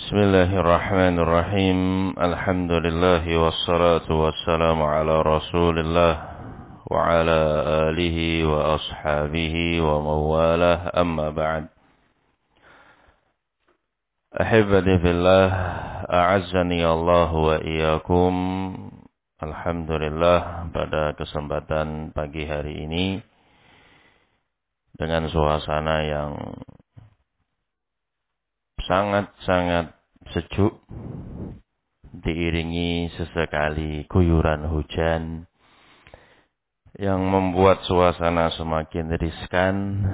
Bismillahirrahmanirrahim. Alhamdulillah wassalatu wassalamu ala Rasulillah wa ala alihi wa ashabihi wa mawalah, amma ba'd. Ahibati fillah, a'azzani Allah wa iyyakum. Alhamdulillah, pada kesempatan pagi hari ini dengan suasana yang sangat-sangat sejuk, diiringi sesekali guyuran hujan yang membuat suasana semakin riskan.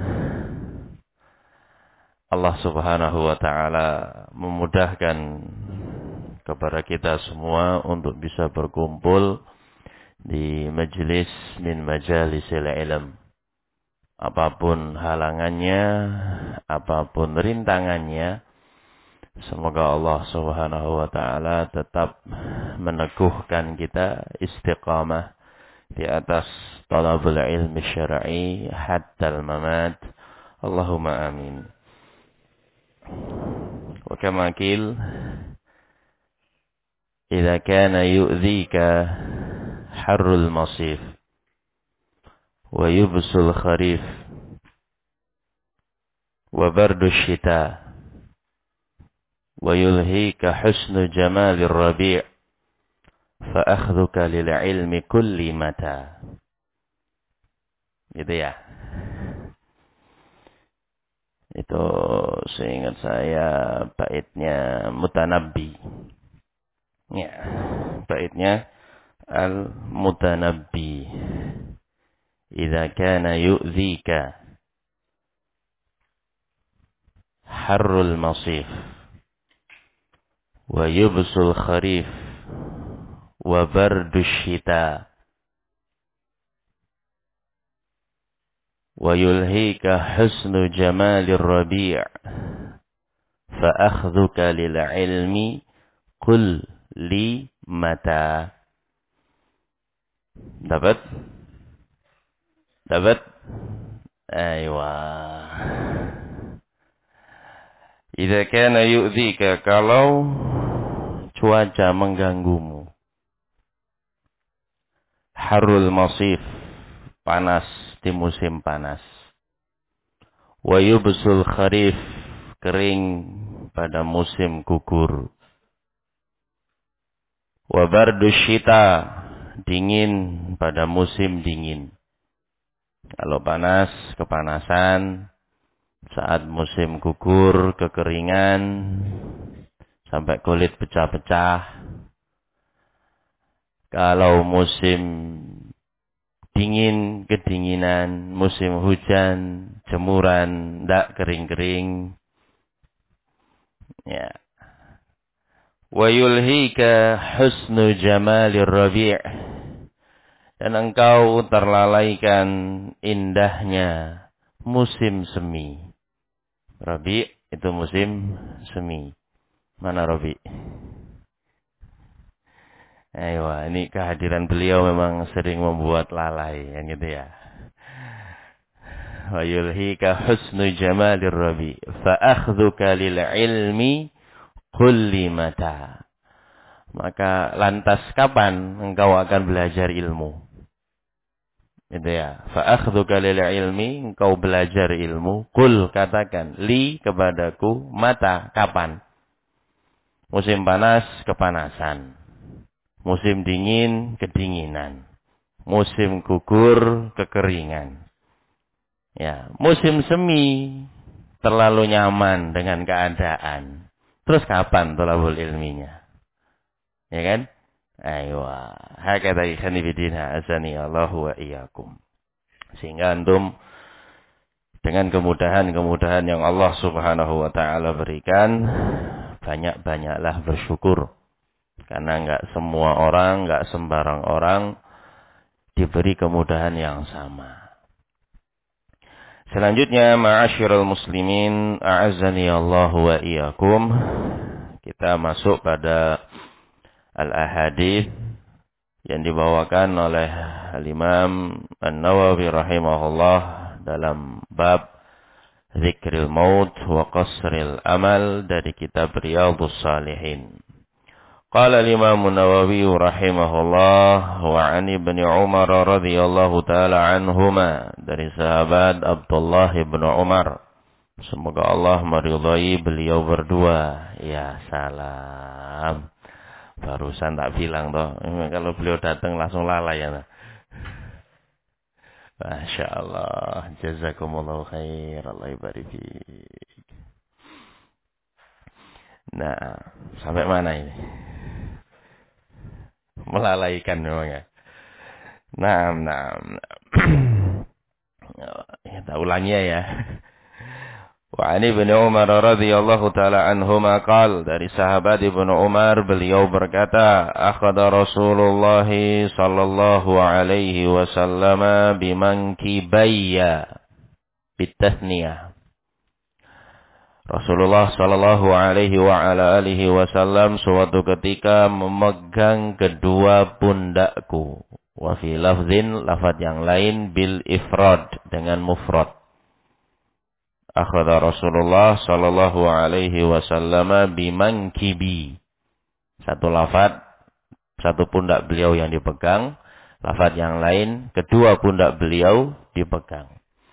Allah Subhanahu wa ta'ala memudahkan kepada kita semua untuk bisa berkumpul di majelis min majalisil ilm. Apapun halangannya, apapun rintangannya, semoga Allah Subhanahu wa ta'ala tetap meneguhkan kita istiqamah di atas talabul ilmi syar'i hatta al-mamat. Allahumma amin. Wa kama qil, idza kana yu'dhika harrul masif wa yubsul kharif wa bardu syita wa yulhika husnu jamalir rabi' fa akhdhuka lil ilmi kulli mata. Gitu ya. Itu seingat saya baitnya Mutanabbi. Ya, baitnya Al-Mutanabbi. Idza kana yu'dhika harrul masif wa yubsul kharif wa bardu syita wa yulhika husnu jamalir rabi' fa akhdhuka lil ilmi kulli mata. Dapat? Aywa. Idza kana yu'dhika, kalau cuaca mengganggumu. Harrul masif, panas di musim panas. Wa yubsul kharif, kering pada musim gugur. Wa bardu syita, dingin pada musim dingin. Kalau panas, kepanasan. Saat musim gugur, kekeringan, sampai kulit pecah-pecah. Kalau musim dingin, kedinginan, musim hujan, jemuran, ndak kering-kering. Ya. Wa yulhika husnu jamalir rabi', dan engkau terlalaikan indahnya musim semi. Rabi' itu musim semi. Mana Rabi'? Ayo, ini kehadiran beliau memang sering membuat lalai, yang gitu ya. Wa yulhika husnu jamalir rabi' fa akhdhuka lil ilmi kulli mata. Maka lantas kapan engkau akan belajar ilmu? Itu ya. Fa akhdhuka lil ilmi, engkau belajar ilmu. Kul, katakan, li, kepadaku, mata, kapan? Musim panas, kepanasan. Musim dingin, kedinginan. Musim gugur, kekeringan. Ya, musim semi, terlalu nyaman dengan keadaan. Terus kapan thalabul ilminya? Ya kan? Aywa, hakadha ikhani bidina azani Allahu wa iyyakum. Sehingga antum dengan kemudahan-kemudahan yang Allah Subhanahu wa ta'ala berikan, banyak-banyaklah bersyukur. Karena enggak semua orang, enggak sembarang orang diberi kemudahan yang sama. Selanjutnya, ma'asyiral muslimin, a'azzani Allahu wa iyyakum. Kita masuk pada al-ahadits yang dibawakan oleh Al-Imam An-Nawawi rahimahullah dalam bab Dzikril Maut wa Qasril Amal dari kitab Riyadhus Shalihin. Qala al-Imam Nawawi rahimahullah wa 'an Ibnu Umar radhiyallahu taala anhuma dari sahabat Abdullah bin Umar. Semoga Allah meridhai beliau berdua. Ya salam. Barusan tak bilang toh, kalau beliau datang langsung lalai ya. Masya Allah, jazakumullahu khair, Allah ibarik fiik. Nah, sampai mana ini? Melalaikan memang ya. Nah. Kita ulangi ya. Wa ani Ibnu Umar radhiyallahu taala anhuma qala dari sahabat Ibnu Umar beliau berkata akhadha Rasulullah sallallahu alaihi wasallam bimankibayya bitasniyah. Rasulullah sallallahu alaihi wa ala alihi wasallam suatu ketika memegang kedua pundakku. Wa fi lafzin lafaz yang lain bil ifrad dengan mufrad. Akhadha Rasulullah sallallahu alaihi wasallam bimankibi. Satu lafaz, satu pundak beliau yang dipegang, lafaz yang lain kedua pundak beliau dipegang.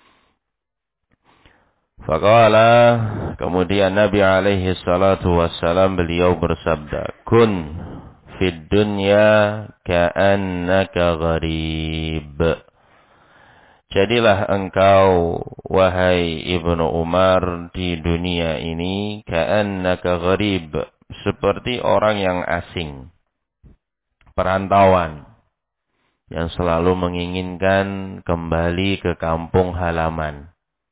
Faqala, kemudian Nabi alaihi salatu wassalam beliau bersabda, "Kun fid dunya ka'annaka gharib." Jadilah engkau, wahai Ibnu Umar, di dunia ini ka'annaka gharib, seperti orang yang asing, perantauan, yang selalu menginginkan kembali ke kampung halaman.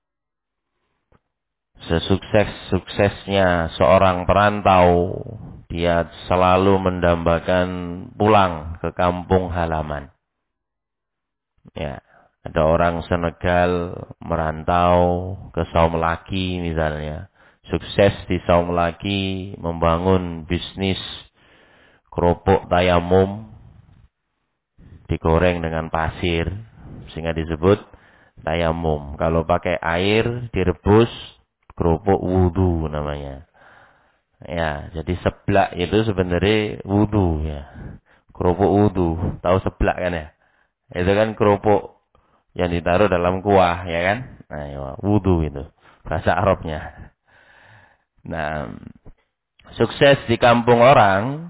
Sesukses-suksesnya seorang perantau, dia selalu mendambakan pulang ke kampung halaman. Ya. Ada orang Senegal merantau ke Saum Laki misalnya. Sukses di Saum Laki membangun bisnis kerupuk tayamum digoreng dengan pasir sehingga disebut tayamum. Kalau pakai air direbus kerupuk wudu namanya. Ya, jadi seblak itu sebenarnya wudu ya. Kerupuk wudu, tahu seblak kan ya? Itu kan kerupuk yang ditaruh dalam kuah, ya kan? Nah, ya, wudu itu bahasa Arabnya. Nah, sukses di kampung orang,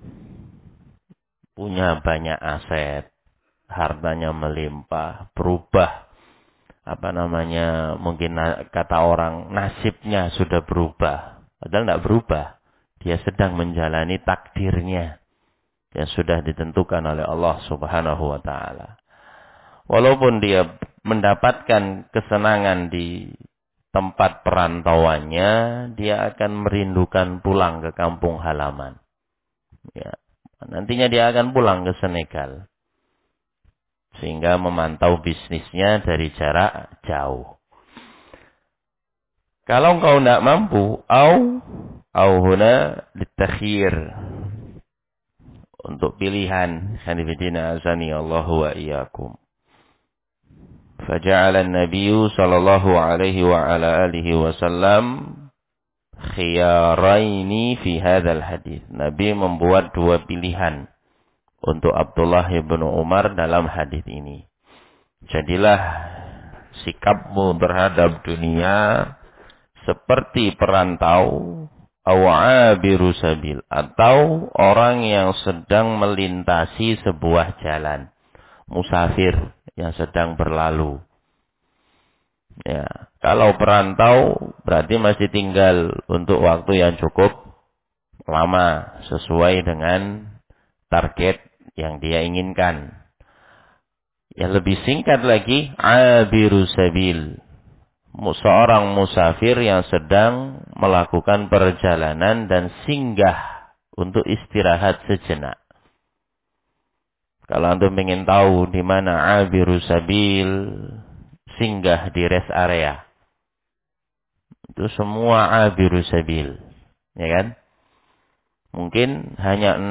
punya banyak aset, hartanya melimpah, berubah, mungkin kata orang nasibnya sudah berubah, padahal tidak berubah. Dia sedang menjalani takdirnya yang sudah ditentukan oleh Allah Subhanahu wa taala. Walaupun dia mendapatkan kesenangan di tempat perantauannya, dia akan merindukan pulang ke kampung halaman. Ya, nantinya dia akan pulang ke Senegal. Sehingga memantau bisnisnya dari jarak jauh. Kalau engkau tidak mampu, au huna litakhir. Untuk pilihan, hanifidina azani Allahu wa iyyakum. فجعل النبي صلى الله عليه وعلى آله وسلم خيارين في هذا الحديث. Nabi membuat dua pilihan untuk Abdullah bin Umar dalam hadis ini. Jadilah sikapmu terhadap dunia seperti perantau awabiru sabil, atau orang yang sedang melintasi sebuah jalan, musafir yang sedang berlalu. Ya, kalau perantau berarti masih tinggal untuk waktu yang cukup lama sesuai dengan target yang dia inginkan. Yang lebih singkat lagi, abiru sabil, seorang musafir yang sedang melakukan perjalanan dan singgah untuk istirahat sejenak. Kalau antum ingin tahu di mana abiru sabil, singgah di rest area. Itu semua abiru sabil, ya kan? Mungkin hanya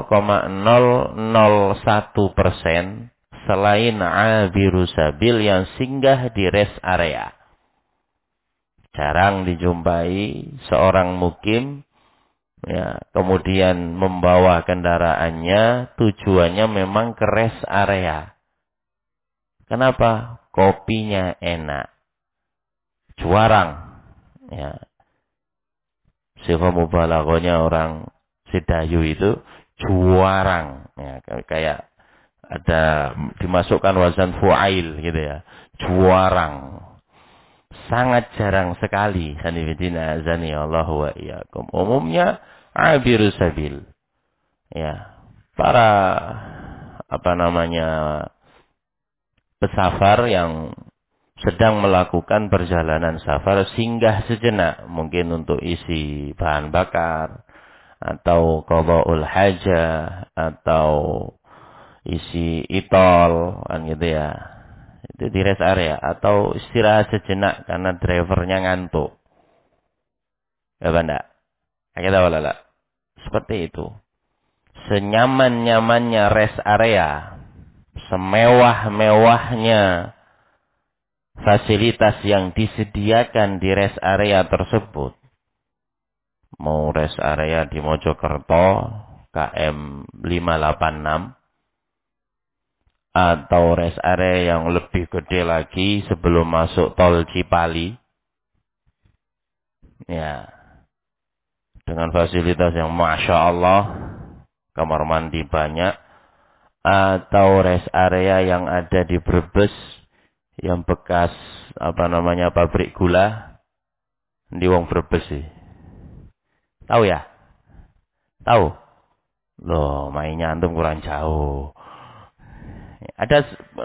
0,001% selain abiru sabil yang singgah di rest area. Jarang dijumpai seorang mukim ya, kemudian membawa kendaraannya, tujuannya memang ke rest area. Kenapa? Kopinya enak. Juarang. Ya. Sifa mubalaghahnya orang Sidayu itu juarang. Ya, kayak ada dimasukkan wazan fu'ail gitu ya. Juarang. Sangat jarang sekali. Sanifidina azani Allah wa iyyakum. Umumnya abiru sabil. Ya. Para pesafar yang sedang melakukan perjalanan safar singgah sejenak, mungkin untuk isi bahan bakar atau qada'ul hajah atau isi itol kan gitu ya. Itu di rest area atau istirahat sejenak karena drivernya ngantuk. Ya enggak? Kita walala. Seperti itu. Senyaman-nyamannya rest area, semewah-mewahnya fasilitas yang disediakan di rest area tersebut. Mau rest area di Mojokerto, KM 586, atau rest area yang lebih gede lagi sebelum masuk tol Cipali. Ya, dengan fasilitas yang Masya Allah, kamar mandi banyak, atau rest area yang ada di Brebes, yang bekas pabrik gula di Wong Brebes sih. Tahu ya? Tahu? Loh, mainnya antum kurang jauh. Ada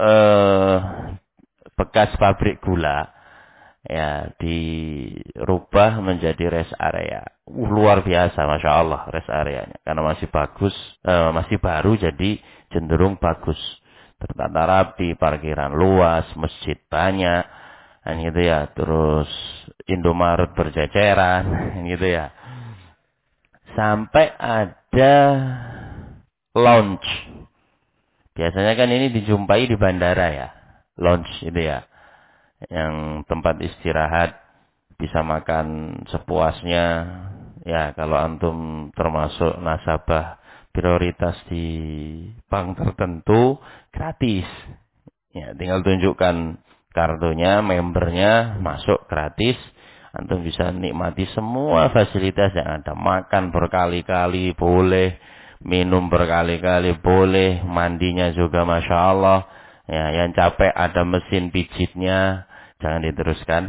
bekas pabrik gula ya dirubah menjadi rest area. Luar biasa, Masya Allah rest areanya. Karena masih bagus, masih baru jadi cenderung bagus. Tertata rapi, parkiran luas, masjid banyak, kan gitu ya. Terus Indomaret berceceran, kan gitu ya. Sampai ada lounge. Biasanya kan ini dijumpai di bandara ya. Lounge itu ya. Yang tempat istirahat, bisa makan sepuasnya. Ya, kalau antum termasuk nasabah prioritas di bank tertentu, gratis. Ya, tinggal tunjukkan kartunya, membernya, masuk gratis. Antum bisa nikmati semua fasilitas yang ada. Makan berkali-kali boleh, minum berkali-kali boleh, mandinya juga Masya Allah. Ya, yang capek ada mesin pijitnya, jangan diteruskan.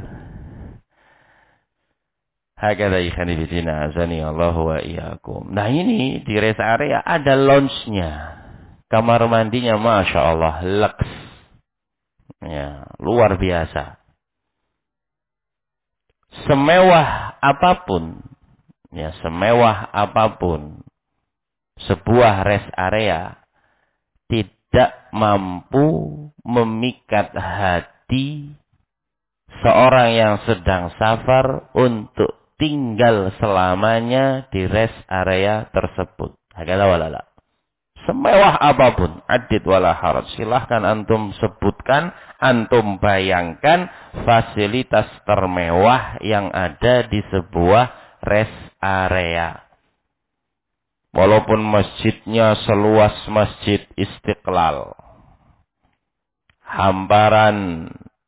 Hakadha ikhani bidina azani Allah wa iyyakum. Nah ini di rest area ada lounge-nya. Kamar mandinya Masya Allah, lux. Ya, luar biasa. Semewah apapun, ya semewah apapun, sebuah rest area tidak mampu memikat hati seorang yang sedang safar untuk tinggal selamanya di rest area tersebut. Hakala walala. Semewah apapun, adid wala haraj. Silahkan antum sebutkan, antum bayangkan fasilitas termewah yang ada di sebuah rest area. Walaupun masjidnya seluas Masjid Istiqlal. Hamparan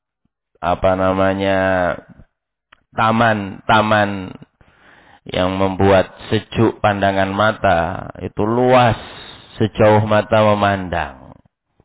taman-taman yang membuat sejuk pandangan mata, itu luas sejauh mata memandang.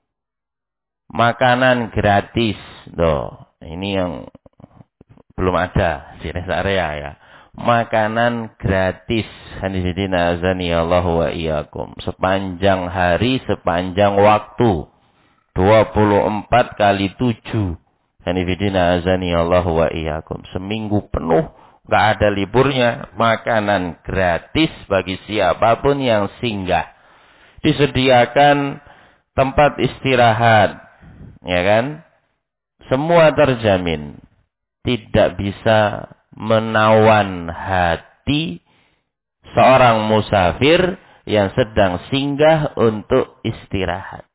Makanan gratis. Ini yang belum ada di rest area ya. Makanan gratis. Hanifidina azani Allah wa iyyakum. Sepanjang hari, sepanjang waktu. 24 kali 7. Hanifidina azani Allah wa iyyakum. Seminggu penuh, gak ada liburnya. Makanan gratis bagi siapapun yang singgah. Disediakan tempat istirahat, ya kan? Semua terjamin. Tidak bisa menawan hati seorang musafir yang sedang singgah untuk istirahat.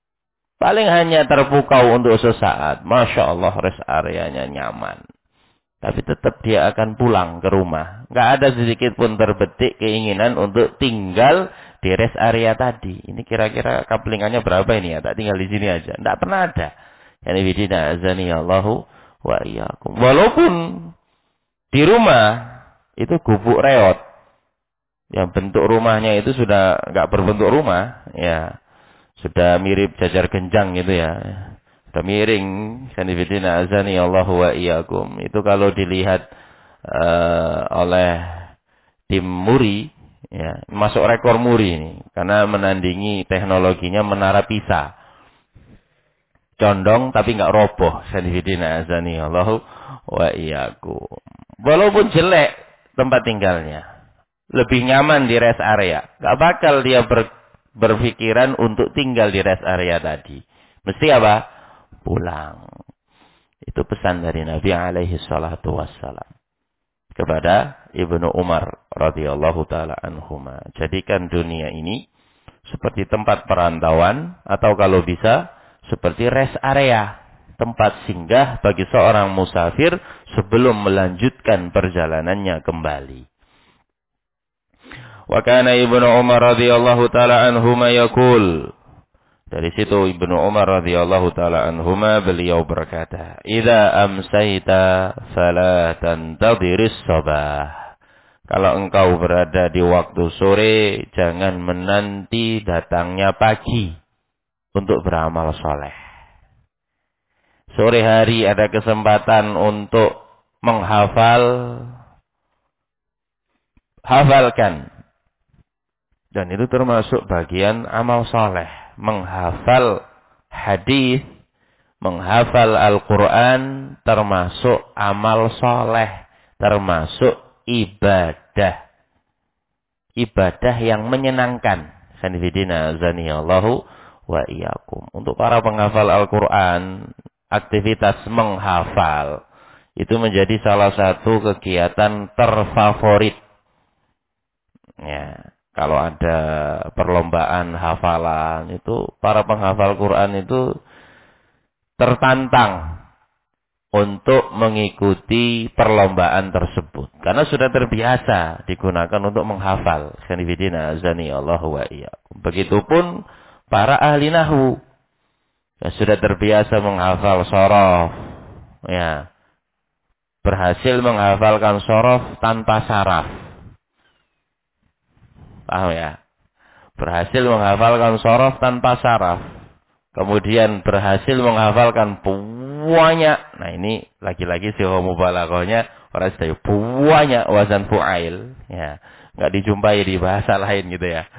Paling hanya terpukau untuk sesaat. Masya Allah rest areanya nyaman. Tapi tetap dia akan pulang ke rumah. Nggak ada sedikit pun terbetik keinginan untuk tinggal di rest area tadi. Ini kira-kira kaplingannya berapa ini ya? Tak tinggal di sini aja. Nggak pernah ada. Yani bidina azani Allahu wa iyyakum. Walaupun di rumah itu gubuk reot. Yang bentuk rumahnya itu sudah nggak berbentuk rumah. Ya. Sudah mirip jajar genjang gitu ya. Sudah miring. Sanifidina azani Allahu wa iyyakum. Itu kalau dilihat oleh tim Muri, ya, masuk rekor Muri ini. Karena menandingi teknologinya menara Pisa. Condong tapi nggak roboh. Sanifidina azani Allahu wa iyyakum. Walaupun jelek tempat tinggalnya. Lebih nyaman di rest area. Nggak bakal dia berpikiran untuk tinggal di rest area tadi. Mesti apa? Pulang. Itu pesan dari Nabi alaihi salatu wassalam kepada Ibnu Umar radhiyallahu taala anhuma. Jadikan dunia ini seperti tempat perantauan atau kalau bisa seperti rest area, tempat singgah bagi seorang musafir sebelum melanjutkan perjalanannya kembali. Wa kana Ibnu Umar radhiyallahu taala anhuma yaqul. Dari situ Ibnu Umar radhiyallahu taala anhuma beliau berkata, "Idza amsayta fala tantadhiris sabah." Kalau engkau berada di waktu sore, jangan menanti datangnya pagi untuk beramal soleh. Sore hari ada kesempatan untuk menghafal, hafalkan. Dan itu termasuk bagian amal soleh. Menghafal hadis, menghafal Al-Quran, termasuk amal soleh. Termasuk ibadah. Ibadah yang menyenangkan. Sanifidina zaniyallahu wa iyyakum. Untuk para penghafal Al-Quran, aktivitas menghafal itu menjadi salah satu kegiatan terfavorit. Ya. Kalau ada perlombaan hafalan itu para penghafal Quran itu tertantang untuk mengikuti perlombaan tersebut karena sudah terbiasa digunakan untuk menghafal. Sanifidina azani Allahu wa iyyakum. Begitupun para ahli nahwu yang sudah terbiasa menghafal shorof, ya, berhasil menghafalkan shorof tanpa saraf. Paham ya? Berhasil menghafalkan shorof tanpa saraf. Kemudian berhasil menghafalkan banyak. Nah ini lagi-lagi siwa mubalaghahnya orang sedaya banyak wazan fu'ail. Ya, nggak dijumpai di bahasa lain gitu ya.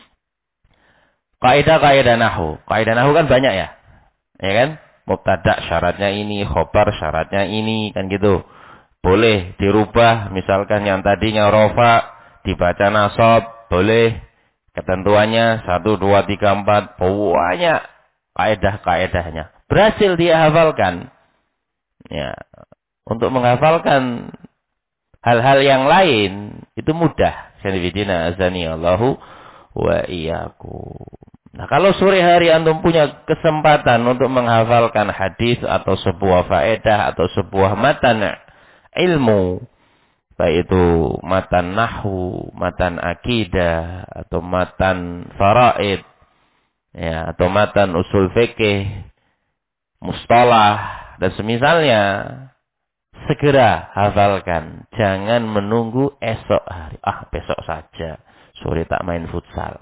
Kaidah nahwu. Kaidah nahwu kan banyak ya. Ya kan? Mubtada syaratnya ini, khobar syaratnya ini, kan gitu. Boleh dirubah, misalkan yang tadinya rofa dibaca nasab. Boleh ketentuannya 1, 2, 3, 4 banyak kaedah-kaedahnya. Berhasil dia hafalkan. Ya, untuk menghafalkan hal-hal yang lain itu mudah. Sanifidina azani Allahu wa iyyakum. Nah, kalau sore hari antum punya kesempatan untuk menghafalkan hadis atau sebuah faedah atau sebuah matan ilmu, baik itu matan nahwu, matan akidah, atau matan faraid, ya, atau matan usul fikih, mustalah, dan semisalnya, segera hafalkan. Jangan menunggu esok hari. Ah, besok saja. Sore tak main futsal.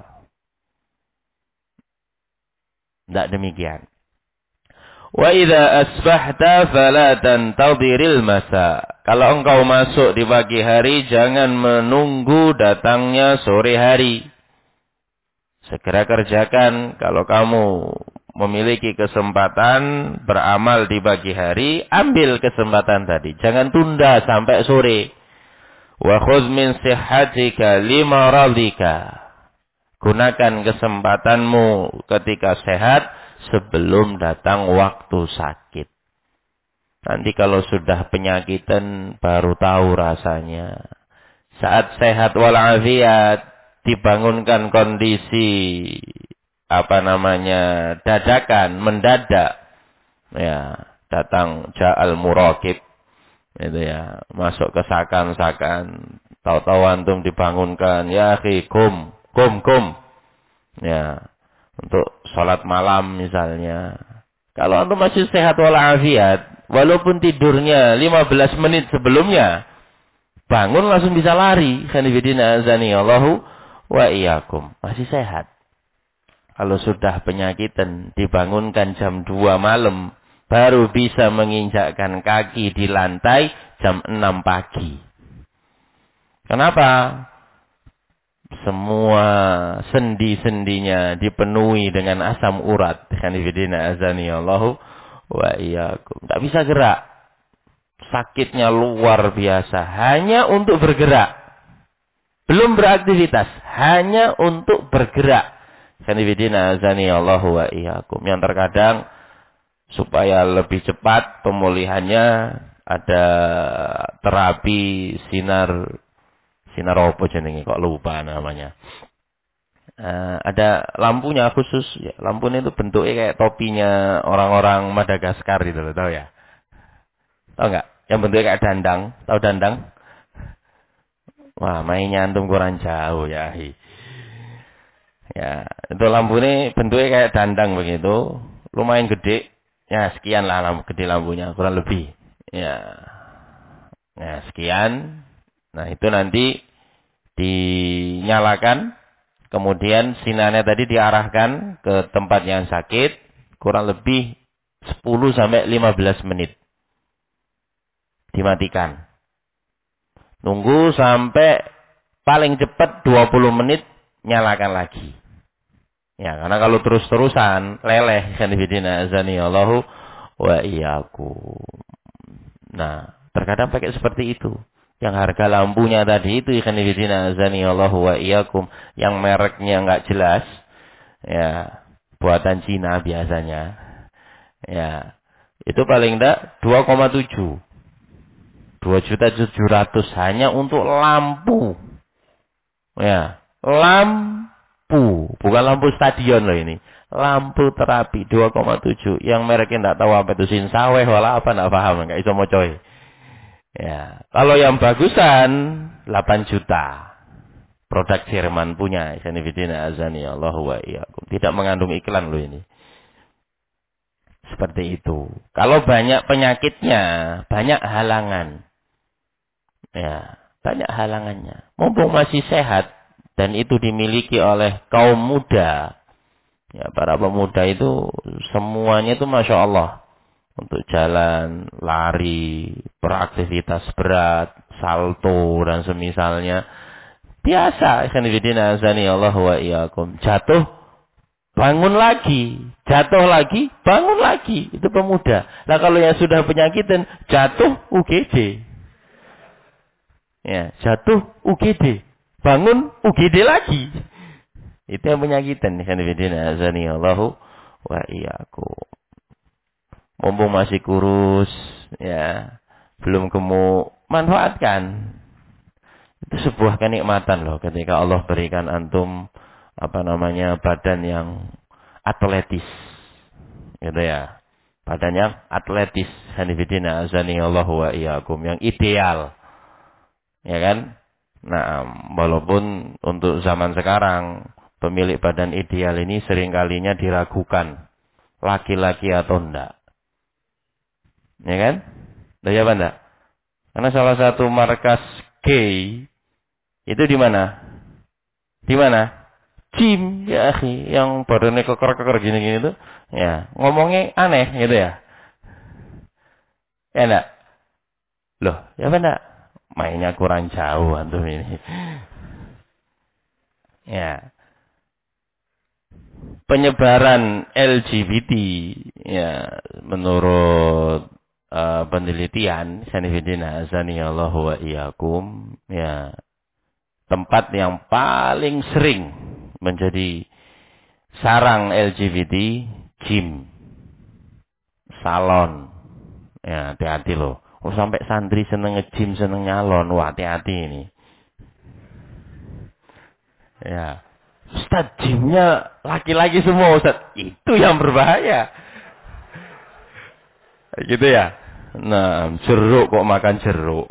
Tidak demikian. Wa idza asbahta fala tantadhiril masa. Kalau engkau masuk di pagi hari, jangan menunggu datangnya sore hari. Segera kerjakan. Kalau kamu memiliki kesempatan beramal di pagi hari, ambil kesempatan tadi. Jangan tunda sampai sore. Wa khudh min sihhatika limaradika. Gunakan kesempatanmu ketika sehat sebelum datang waktu sakit. Nanti kalau sudah penyakitan baru tahu rasanya. Saat sehat walafiat dibangunkan kondisi dadakan, mendadak. Ya, datang ja'al muraqib. Itu ya, masuk ke sakan-sakan, tahu-tahu antum dibangunkan, ya akhi, kum. Ya, untuk sholat malam misalnya. Kalau antum masih sehat walafiat, walaupun tidurnya 15 menit sebelumnya, bangun langsung bisa lari. Khanifidina azani Allahu wa iyyakum. Masih sehat. Kalau sudah penyakitan, dibangunkan jam 2 malam, baru bisa menginjakkan kaki di lantai jam 6 pagi. Kenapa? Semua sendi-sendinya dipenuhi dengan asam urat. Khanifidina azani Allahu wa iyyakum. Tak bisa gerak. Sakitnya luar biasa. Hanya untuk bergerak. Belum beraktivitas. Hanya untuk bergerak. Khanifidina azani Allahu wa iyyakum. Yang terkadang supaya lebih cepat pemulihannya ada terapi sinar apa jenenge kok lupa namanya. Ada lampunya khusus ya. Lampunya itu bentuknya kayak topinya orang-orang Madagaskar gitu loh, tahu ya? Tahu enggak? Yang bentuknya kayak dandang, tahu dandang? Wah, mainnya antum kurang jauh ya. Ya, itu lampunya bentuknya kayak dandang begitu, lumayan gede. Ya, sekian lah gede lampunya, kurang lebih. Ya. Nah, sekian. Nah, itu nanti dinyalakan, kemudian sinarnya tadi diarahkan ke tempat yang sakit, kurang lebih 10 sampai 15 menit. Dimatikan. Nunggu sampai paling cepat 20 menit, nyalakan lagi. Ya, karena kalau terus-terusan leleh, khanifidina azani Allahu wa iyyakum. Nah, terkadang pakai seperti itu. Yang harga lampunya tadi itu khanifidina azani Allahu wa iyyakum, yang mereknya enggak jelas. Ya, buatan Cina biasanya. Ya. Itu paling enggak 2,7. 2.700.000 hanya untuk lampu. Ya, lampu, bukan lampu stadion loh ini. Lampu terapi 2,7 yang mereknya enggak tahu apa itu Sinsaweh wala apa enggak paham, enggak iso mocoy. Ya, kalau yang bagusan 8 juta. Produk Jerman punya, Sanifidina azani Allahu wa iyyakum. Tidak mengandung iklan loh ini. Seperti itu. Kalau banyak penyakitnya, banyak halangan. Ya, banyak halangannya. Mumpung masih sehat dan itu dimiliki oleh kaum muda. Ya, para pemuda itu semuanya itu Masya Allah. Untuk jalan, lari, beraktivitas berat, salto dan semisalnya. Biasa. Khanifidina azani Allah wa iyyakum. Jatuh, bangun lagi. Jatuh lagi, bangun lagi. Itu pemuda. Nah kalau yang sudah penyakitan, jatuh UGD. Ya, jatuh UGD. Bangun UGD lagi. Itu yang penyakitan. Khanifidina azani Allahu wa iyyakum. Mumpung masih kurus, ya, belum gemuk, manfaatkan. Itu sebuah kenikmatan loh ketika Allah berikan antum badan yang atletis. Gitu ya. Badan yang atletis. Hanifidina azani Allahu wa iyyakum, yang ideal. Ya kan? Nah, walaupun untuk zaman sekarang pemilik badan ideal ini seringkalinya diragukan laki-laki atau enggak. Ya kan? Ya apa enggak? Karena salah satu markas gay itu di mana? Di mana? Gym, ya akhi, yang badannya keker-keker gini-gini tuh. Ya, ngomongnya aneh gitu ya. Ya enggak? Loh, ya apa enggak? Mainnya kurang jauh antum ini. Ya. Penyebaran LGBT ya menurut penelitian sanifidina azani Allahu wa iyyakum, ya, tempat yang paling sering menjadi sarang LGBT, gym, salon. Ya, hati-hati loh. Oh, sampai santri seneng nge-gym, seneng nyalon. Wah, hati-hati ini. Ya. Ustaz, gymnya laki-laki semua, Ustaz. Itu yang berbahaya. Gitu ya. Nah, jeruk kok makan jeruk.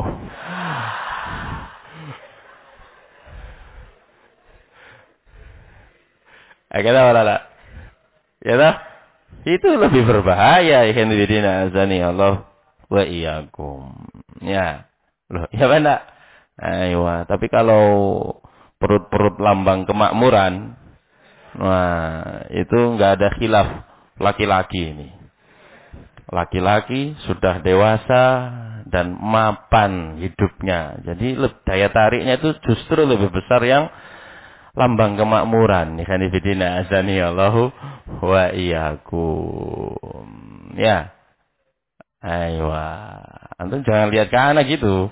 Kita wala. Ya toh? Itu lebih berbahaya ikhwan fillah azani Allah wa iyyakum. Ya. Loh, ya benar. Ayo, tapi kalau perut-perut lambang kemakmuran, wah, itu enggak ada khilaf laki-laki ini. Laki-laki sudah dewasa dan mapan hidupnya. Jadi daya tariknya itu justru lebih besar yang lambang kemakmuran. Ikhwan fillah azani Allahu wa iyyakum. Ya. Ayo. Antum jangan lihat ke anak gitu.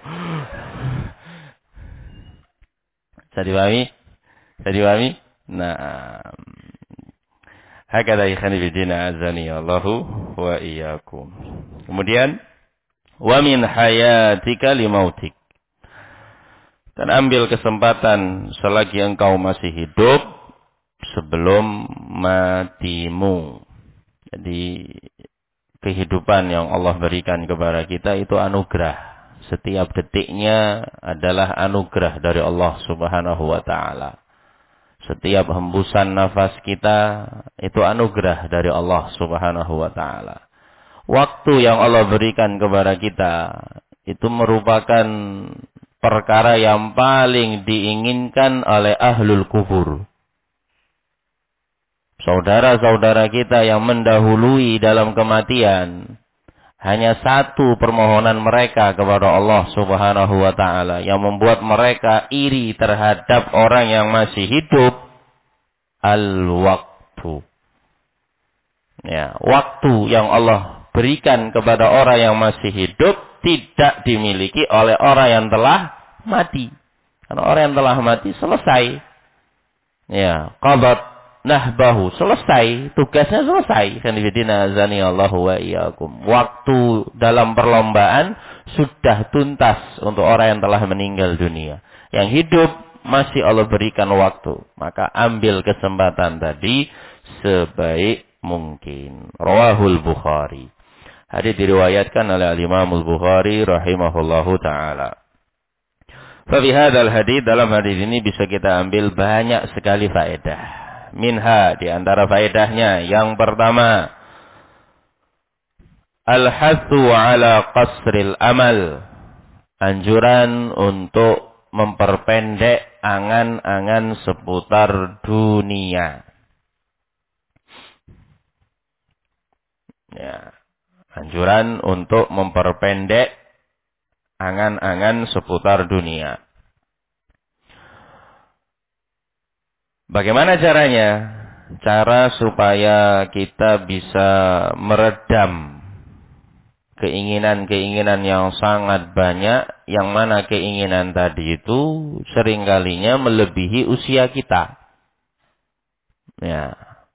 Bisa dipahami? Bisa dipahami? Nah. Hakada ikhwan fillah azani Allahu wa iyyakum. Kemudian wa min hayatika limautik. Dan ambil kesempatan selagi engkau masih hidup sebelum matimu. Jadi kehidupan yang Allah berikan kepada kita itu anugerah. Setiap detiknya adalah anugerah dari Allah Subhanahu wa taala. Setiap hembusan nafas kita itu anugerah dari Allah Subhanahu wa taala. Waktu yang Allah berikan kepada kita itu merupakan perkara yang paling diinginkan oleh ahlul kubur. Saudara-saudara kita yang mendahului dalam kematian, hanya satu permohonan mereka kepada Allah Subhanahu wa taala yang membuat mereka iri terhadap orang yang masih hidup, al-waktu. Ya, waktu yang Allah berikan kepada orang yang masih hidup tidak dimiliki oleh orang yang telah mati. Karena orang yang telah mati selesai. Ya, qadat nahbahu, selesai, tugasnya selesai. Kanifidina azani Allahu wa iyyakum. Waktu dalam perlombaan sudah tuntas untuk orang yang telah meninggal dunia. Yang hidup masih Allah berikan waktu. Maka ambil kesempatan tadi sebaik mungkin. Rawahul Bukhari. Hadis diriwayatkan oleh Imam Al-Bukhari rahimahullahu taala. Fabi hadzal hadis, dalam hadis ini bisa kita ambil banyak sekali faedah. Minha, di antara faedahnya yang pertama, al-hathu ala qasril amal. Anjuran untuk memperpendek angan-angan seputar dunia. Ya. Anjuran untuk memperpendek angan-angan seputar dunia. Bagaimana caranya? Cara supaya kita bisa meredam keinginan-keinginan yang sangat banyak, yang mana keinginan tadi itu seringkalinya melebihi usia kita. Ya.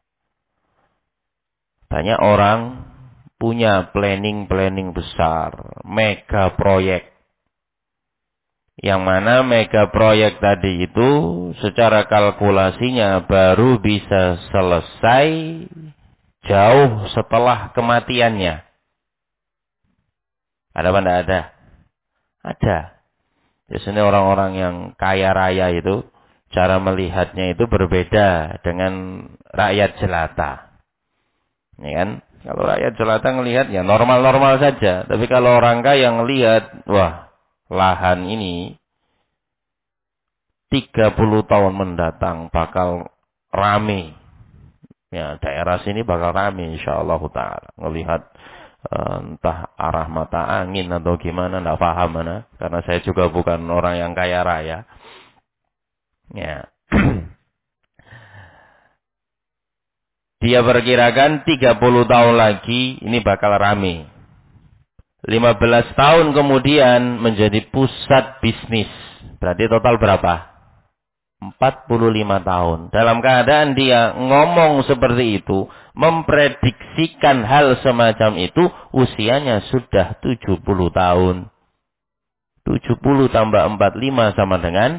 Banyak orang punya planning besar, mega proyek. Yang mana mega proyek tadi itu secara kalkulasinya baru bisa selesai jauh setelah kematiannya. Ada apa enggak ada? Ada. Biasanya orang-orang yang kaya raya itu cara melihatnya itu berbeda dengan rakyat jelata. Ya kan? Kalau rakyat jelata ngelihat ya normal-normal saja. Tapi kalau orang kaya ngelihat, wah, lahan ini 30 tahun mendatang bakal rame. Ya, daerah sini bakal rame insyaallah taala. Ngelihat entah arah mata angin atau gimana, enggak paham mana. Karena saya juga bukan orang yang kaya raya. Ya. Dia perkirakan 30 tahun lagi ini bakal rame. 15 tahun kemudian menjadi pusat bisnis. Berarti total berapa? 45 tahun. Dalam keadaan dia ngomong seperti itu, memprediksikan hal semacam itu, usianya sudah 70 tahun. 70 tambah 45 sama dengan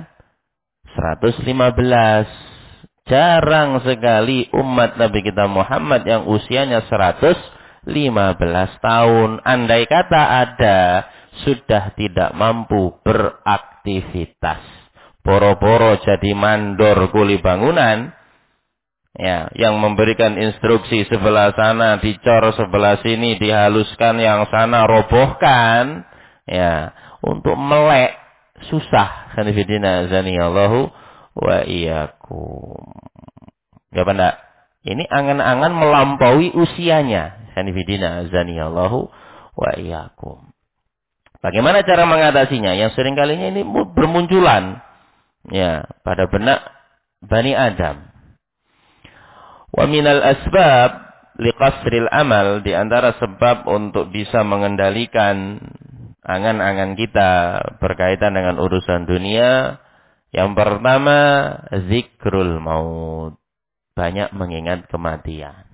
115. Jarang sekali umat Nabi kita Muhammad yang usianya 115 15 tahun. Andai kata ada sudah tidak mampu beraktivitas, boro-boro jadi mandor kuli bangunan, ya, yang memberikan instruksi sebelah sana dicor, sebelah sini dihaluskan, yang sana robohkan, ya, untuk melek susah. Khanifidina azanillahu wa iyyakum. Ya enggak? Ini angan-angan melampaui usianya. Khanifidina azanillahu wa iyyakum. Bagaimana cara mengatasinya? Yang sering kalinya ini bermunculan, ya, pada benak Bani Adam. Wa minal asbab liqasril amal, di antara sebab untuk bisa mengendalikan angan-angan kita berkaitan dengan urusan dunia, yang pertama zikrul maut, banyak mengingat kematian.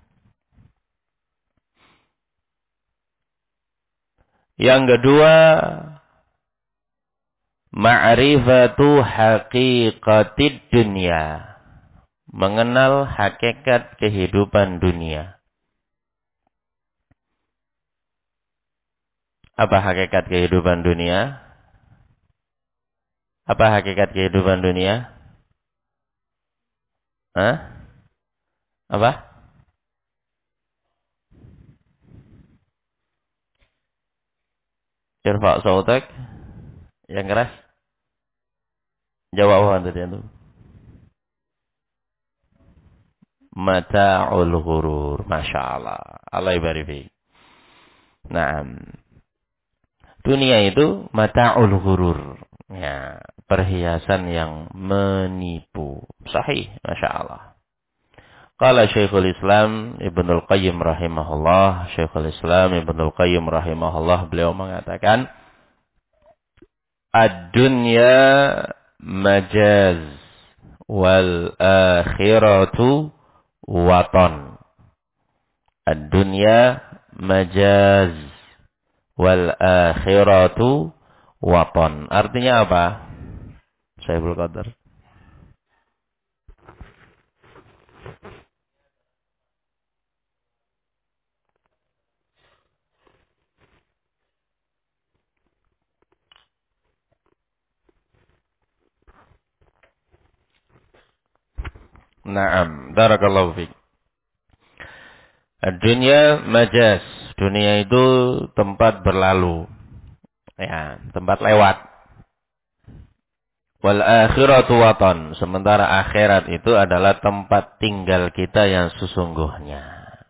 Yang kedua, ma'rifatu haqiqatid dunya, mengenal hakikat kehidupan dunia. Apa hakikat kehidupan dunia? Apa hakikat kehidupan dunia? Hah? Apa? Irfa' sautak. Yang keras. Jawab apa tadi itu? Mata'ul ghurur. Masya Allah. Allah ibarik fiik. Nah, dunia itu mata'ul ghurur. Ya, perhiasan yang menipu. Sahih. Masya Allah. Qala Syekhul Islam Ibnul Qayyim rahimahullah. Syekhul Islam Ibnul Qayyim rahimahullah, beliau mengatakan, ad-dunya majaz wal akhiratu waton. Ad-dunya majaz wal akhiratu waton. Artinya apa? Syaikh Qadar. Naam, barakallahu fiik. Dunia majaz, dunia itu tempat berlalu, ya, tempat lewat. Wal akhiratu waton, sementara akhirat itu adalah tempat tinggal kita yang sesungguhnya.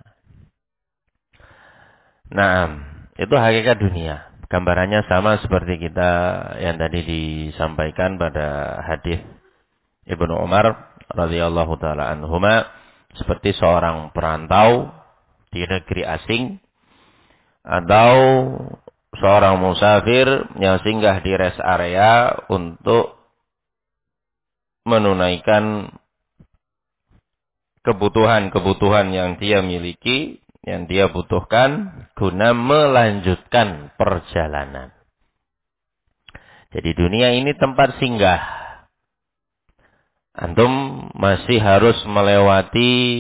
Naam, itu hakikat dunia. Gambarannya sama seperti kita yang tadi disampaikan pada hadis Ibnu Umar radhiyallahu taala anhuma, seperti seorang perantau di negeri asing atau seorang musafir yang singgah di rest area untuk menunaikan kebutuhan-kebutuhan yang dia miliki, yang dia butuhkan guna melanjutkan perjalanan. Jadi dunia ini tempat singgah. Antum masih harus melewati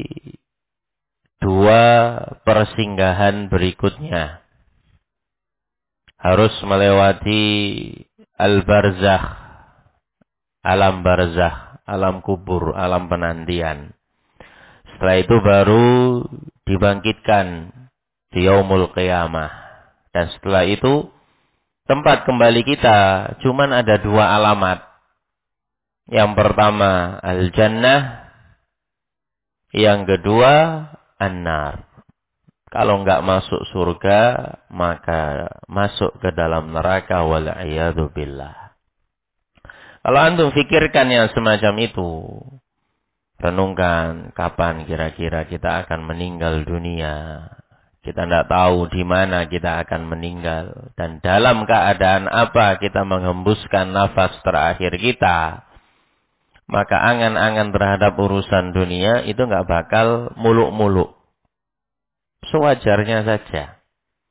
2 persinggahan berikutnya. Harus melewati al-barzakh, alam barzakh, alam kubur, alam penantian. Setelah itu baru dibangkitkan di yaumul qiyamah. Dan setelah itu tempat kembali kita cuman ada 2 alamat. Yang pertama al-jannah, yang kedua an-nar. Kalau enggak masuk surga, maka masuk ke dalam neraka, wal'iyadu billah. Kalau antum fikirkan yang semacam itu, renungkan kapan kira-kira kita akan meninggal dunia. Kita tidak tahu di mana kita akan meninggal. Dan dalam keadaan apa kita menghembuskan nafas terakhir kita. Maka angan-angan terhadap urusan dunia itu enggak bakal muluk-muluk. Sewajarnya saja.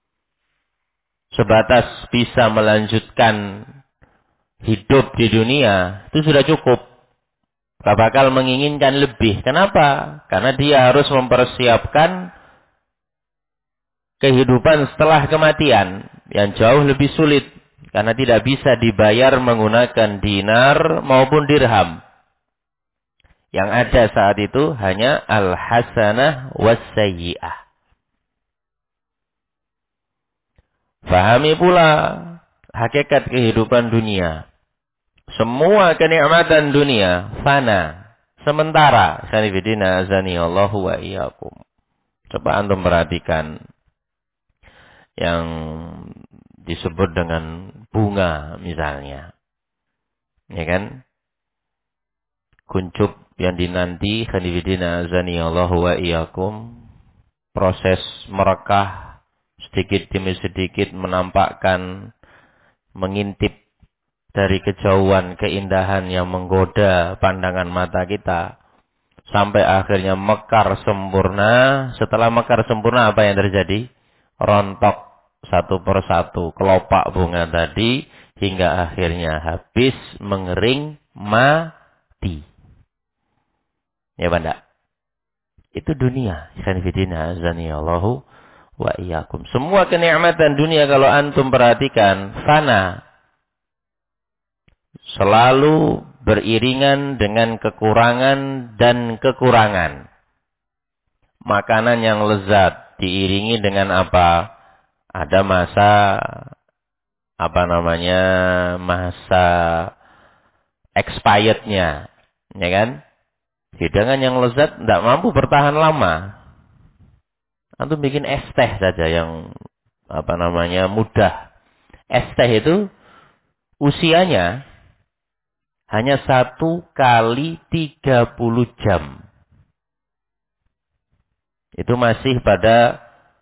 Sebatas bisa melanjutkan hidup di dunia, itu sudah cukup. Enggak bakal menginginkan lebih. Kenapa? Karena dia harus mempersiapkan kehidupan setelah kematian yang jauh lebih sulit karena tidak bisa dibayar menggunakan dinar maupun dirham. Yang ada saat itu hanya al-hasanah was-sayyi'ah. Fahami pula hakikat kehidupan dunia. Semua kenikmatan dunia fana, sementara. Sanifidina azani Allahu wa iyyakum. Coba antum perhatikan yang disebut dengan bunga misalnya. Ya kan? Kuncup yang dinanti sanifidina azani Allahu wa iyyakum. Proses merekah sedikit demi sedikit menampakkan, mengintip dari kejauhan keindahan yang menggoda pandangan mata kita. Sampai akhirnya mekar sempurna. Setelah mekar sempurna apa yang terjadi? Rontok satu persatu kelopak bunga tadi. Hingga akhirnya habis, mengering, mati. Ya benda. Itu dunia. Sanifidina azaniyallahu wa iyyakum. Semua kenikmatan dunia kalau antum perhatikan fana. Selalu beriringan dengan kekurangan dan kekurangan. Makanan yang lezat diiringi dengan apa? Ada masa expirednya, ya kan? Hidangan yang lezat tidak mampu bertahan lama. Antum bikin es teh saja yang mudah. Es teh itu usianya hanya 1 kali 30 jam. Itu masih pada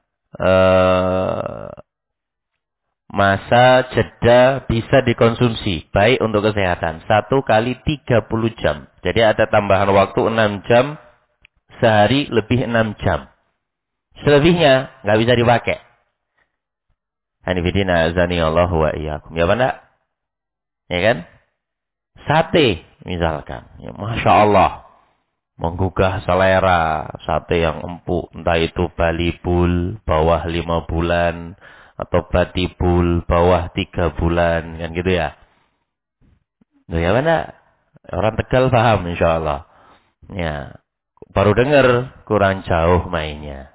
masa jeda bisa dikonsumsi. Baik untuk kesehatan. 1 kali 30 jam. Jadi ada tambahan waktu 6 jam. Sehari lebih 6 jam. Selebihnya nggak bisa dipakai. Hanifidina azani Allahu wa iyyakum. Ya benda? Ya kan? Sate misalkan. Ya, Masya Allah. Menggugah selera. Sate yang empuk. Entah itu balibul bawah 5 bulan. Atau batibul bawah 3 bulan. Kan gitu ya. Loh ya benda? Orang Tegal paham insya Allah. Ya. Baru dengar kurang jauh mainnya.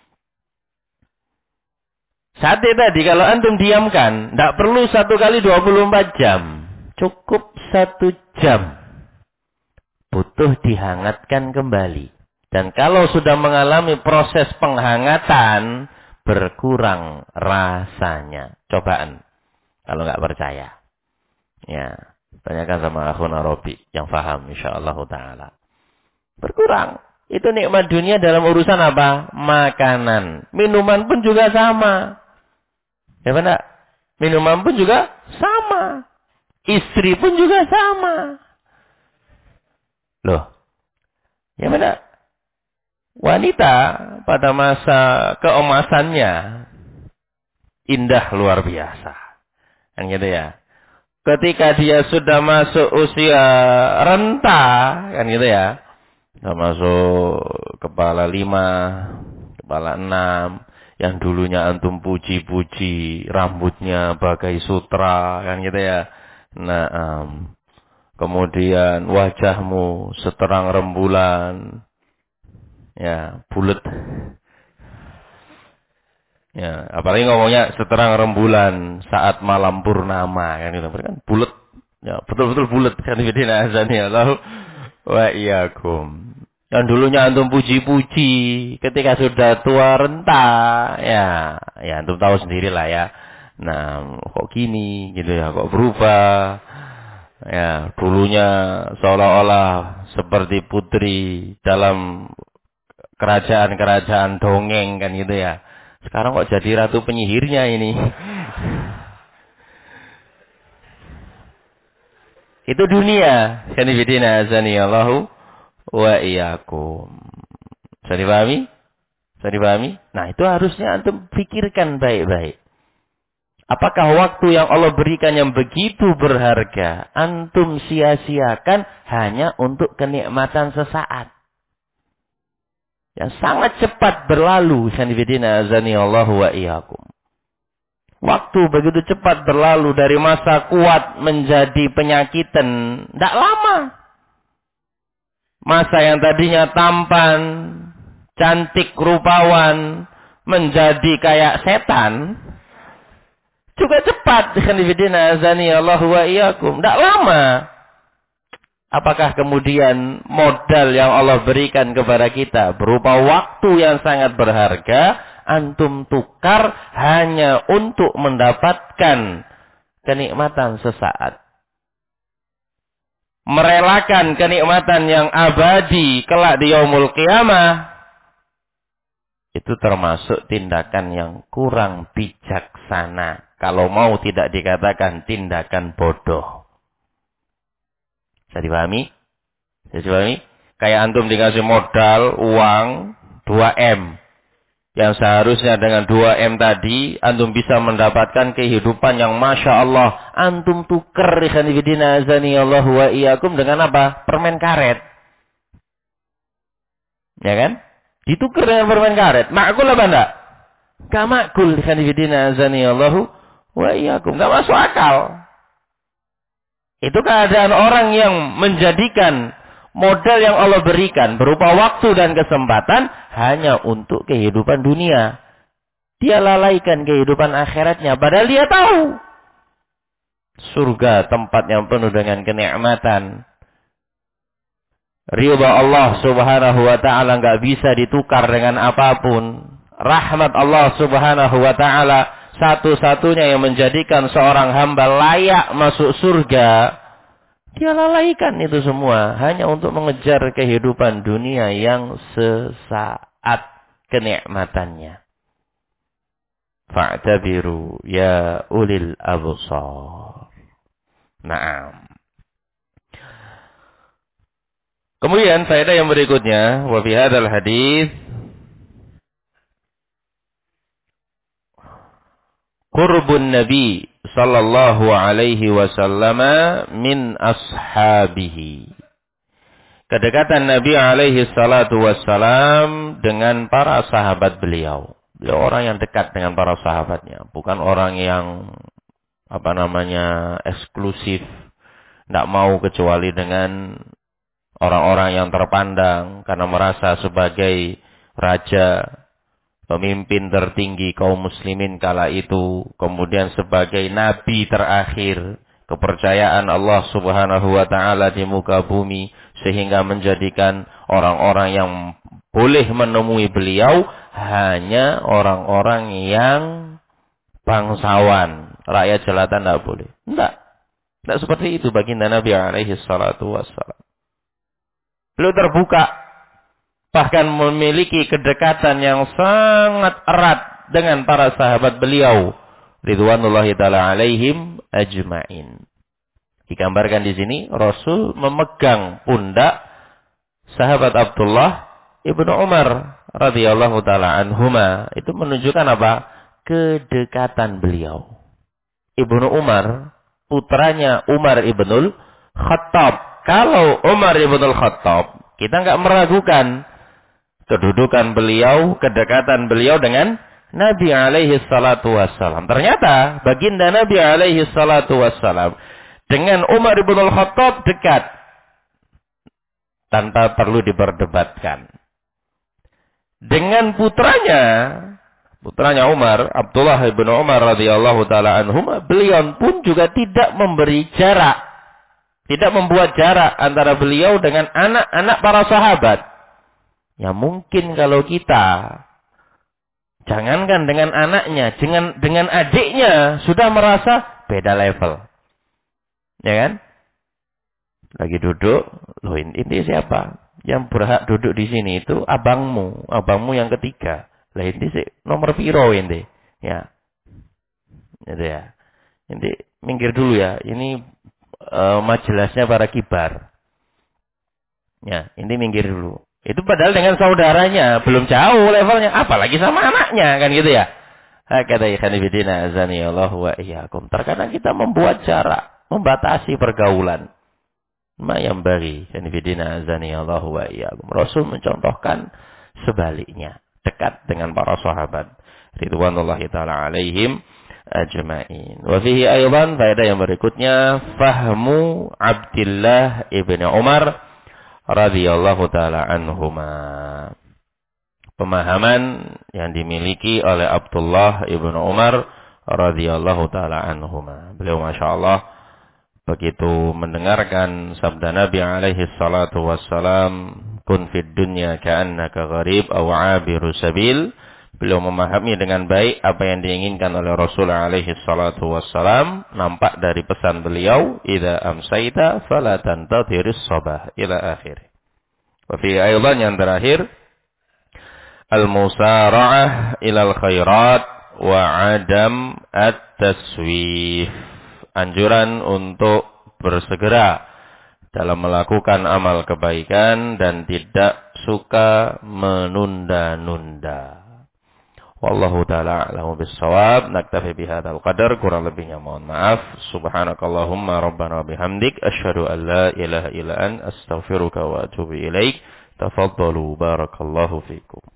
Sate tadi kalau antum diamkan, tidak perlu 1 kali 24 jam. Cukup 1 jam. Butuh dihangatkan kembali. Dan kalau sudah mengalami proses penghangatan, berkurang rasanya. Cobaan. Kalau nggak percaya. Ya, tanyakan sama akhun Arabi yang paham insyaallah ta'ala. Berkurang. Itu nikmat dunia dalam urusan apa? Makanan. Minuman pun juga sama. Ya benar. Minuman pun juga sama. Istri pun juga sama. Loh. Ya benar. Wanita pada masa keemasannya indah luar biasa. Kan gitu ya. Ketika dia sudah masuk usia renta, kan gitu ya. Sudah masuk kepala 5, kepala 6. Yang dulunya antum puji-puji, rambutnya bagai sutra, kan gitu ya. Nah, kemudian wajahmu seterang rembulan, ya, bulat. Ya, apalagi ngomongnya seterang rembulan saat malam purnama, kan gitu. Kan bulat, ya, betul-betul bulat. Kan bidina azani Allah wa iyyakum. Yang dulunya antum puji-puji, ketika sudah tua renta, ya antum tahu sendirilah ya. Nah, kok gini gitu ya, kok berubah. Ya, dulunya seolah-olah seperti putri dalam kerajaan-kerajaan dongeng kan gitu ya. Sekarang kok jadi ratu penyihirnya ini. Itu dunia. Kanifidina azani Allahu wa iyyakum. Bisa dipahami? Bisa dipahami? Nah, itu harusnya antum pikirkan baik-baik. Apakah waktu yang Allah berikan yang begitu berharga, antum sia-siakan hanya untuk kenikmatan sesaat? yang sangat cepat berlalu. Khanifidina azani Allah wa iyyakum. Waktu begitu cepat berlalu dari masa kuat menjadi penyakitan. Tidak lama. Masa yang tadinya tampan, cantik, rupawan, menjadi kayak setan. Juga cepat. Khanifidina azani Allah wa iyyakum. Tidak lama. Apakah kemudian modal yang Allah berikan kepada kita berupa waktu yang sangat berharga, antum tukar hanya untuk mendapatkan kenikmatan sesaat? Merelakan kenikmatan yang abadi kelak di yaumul qiyamah, itu termasuk tindakan yang kurang bijaksana. Kalau mau tidak dikatakan tindakan bodoh. Bisa dipahami? Bisa dipahami? Kayak antum dikasih modal uang 2M. Yang seharusnya dengan 2M tadi, antum bisa mendapatkan kehidupan yang Masya Allah. Antum tuker, khanifidina azani Allah wa iyyakum, dengan apa? Permen karet. Ya kan? Ditukar dengan permen karet. Makul apa enggak? Gak makul, khanifidina azani Allah wa iyyakum. Gak masuk akal. Itu keadaan orang yang menjadikan modal yang Allah berikan berupa waktu dan kesempatan hanya untuk kehidupan dunia. Dia lalaikan kehidupan akhiratnya. Padahal dia tahu surga tempat yang penuh dengan kenikmatan. Ridha Allah subhanahu wa ta'ala nggak bisa ditukar dengan apapun. Rahmat Allah subhanahu wa ta'ala satu-satunya yang menjadikan seorang hamba layak masuk surga. Dia lalaikan itu semua hanya untuk mengejar kehidupan dunia yang sesaat kenikmatannya. Fa'tabiru ya ulil absar. Naam. Kemudian faedah yang berikutnya, wa fi hadzal hadis qurbun Nabi sallallahu alaihi wasallam min ashabihi. Kedekatan Nabi alaihi salatu wassalam dengan para sahabat beliau. Beliau orang yang dekat dengan para sahabatnya, bukan orang yang eksklusif, tidak mau kecuali dengan orang-orang yang terpandang karena merasa sebagai raja, pemimpin tertinggi kaum muslimin kala itu, kemudian sebagai nabi terakhir, kepercayaan Allah subhanahu wa ta'ala di muka bumi, sehingga menjadikan orang-orang yang boleh menemui beliau hanya orang-orang yang bangsawan, rakyat jelata tidak boleh. Tidak seperti itu baginda Nabi alaihi salatu wassalam. Beliau terbuka, bahkan memiliki kedekatan yang sangat erat dengan para sahabat beliau, ridwanullahi taala alaihim ajmain. Digambarkan di sini Rasul memegang pundak sahabat Abdullah ibnu Umar radhiyallahu taala anhuma. Itu menunjukkan apa? Kedekatan beliau. Ibnu Umar, putranya Umar ibnul Khattab. Kalau Umar ibnul Khattab, kita nggak meragukan kedudukan beliau, kedekatan beliau dengan Nabi alaihi salatu wassalam. Ternyata baginda Nabi alaihi salatu wassalam dengan Umar ibnul Khattab dekat tanpa perlu diperdebatkan. Dengan putranya Umar, Abdullah ibn Umar radhiyallahu taala anhum, beliau pun juga tidak memberi jarak, tidak membuat jarak antara beliau dengan anak-anak para sahabat. Ya mungkin kalau kita, jangankan dengan anaknya, dengan adiknya sudah merasa beda level. Ya kan? Lagi duduk, loh ini siapa? Yang berhak duduk di sini itu abangmu yang ketiga. Lah ini sih nomor piro ini? Ya. Gitu ya. Ini minggir dulu ya. Ini majelisnya para kibar. Ya, ini minggir dulu. Itu padahal dengan saudaranya belum jauh levelnya, apalagi sama anaknya kan gitu ya. Kata ikhwan fillah azani Allah wa iyyakum. Terkadang kita membuat jarak, membatasi pergaulan. Ma yang bagi ikhwan fillah azani Allah wa iyyakum. Rasul mencontohkan sebaliknya, dekat dengan para sahabat ridwanullahi taala alaihim ajma'in. Wa fihi aydan, faedah yang berikutnya, fahmu Abdullah ibn Umar radhiyallahu taala anhuma. Pemahaman yang dimiliki oleh Abdullah ibn Umar radhiyallahu taala anhuma. Beliau masyaallah begitu mendengarkan sabda Nabi alaihi salatu wassalam, kun fid dunya ka'annaka gharib aw 'abiru sabil. Beliau memahami dengan baik apa yang diinginkan oleh Rasul alaihi salatu wassalam. Nampak dari pesan beliau, idza amsayta fala tantadhiris sabah, ila akhir. Wa fi aydan, yang terakhir, al-musara'ah ilal khairat wa 'adam at-taswif. Anjuran untuk bersegera dalam melakukan amal kebaikan dan tidak suka menunda-nunda. Wallahu ta'ala a'lamu bis-shawab. Naktafi bihadzal qadar, kurang lebihnya mohon maaf. Subhanakallahumma rabbana bihamdik asyhadu an la ilaha illa anta astaghfiruka wa atubu ilaik. Tafaddalu, barakallahu fikum.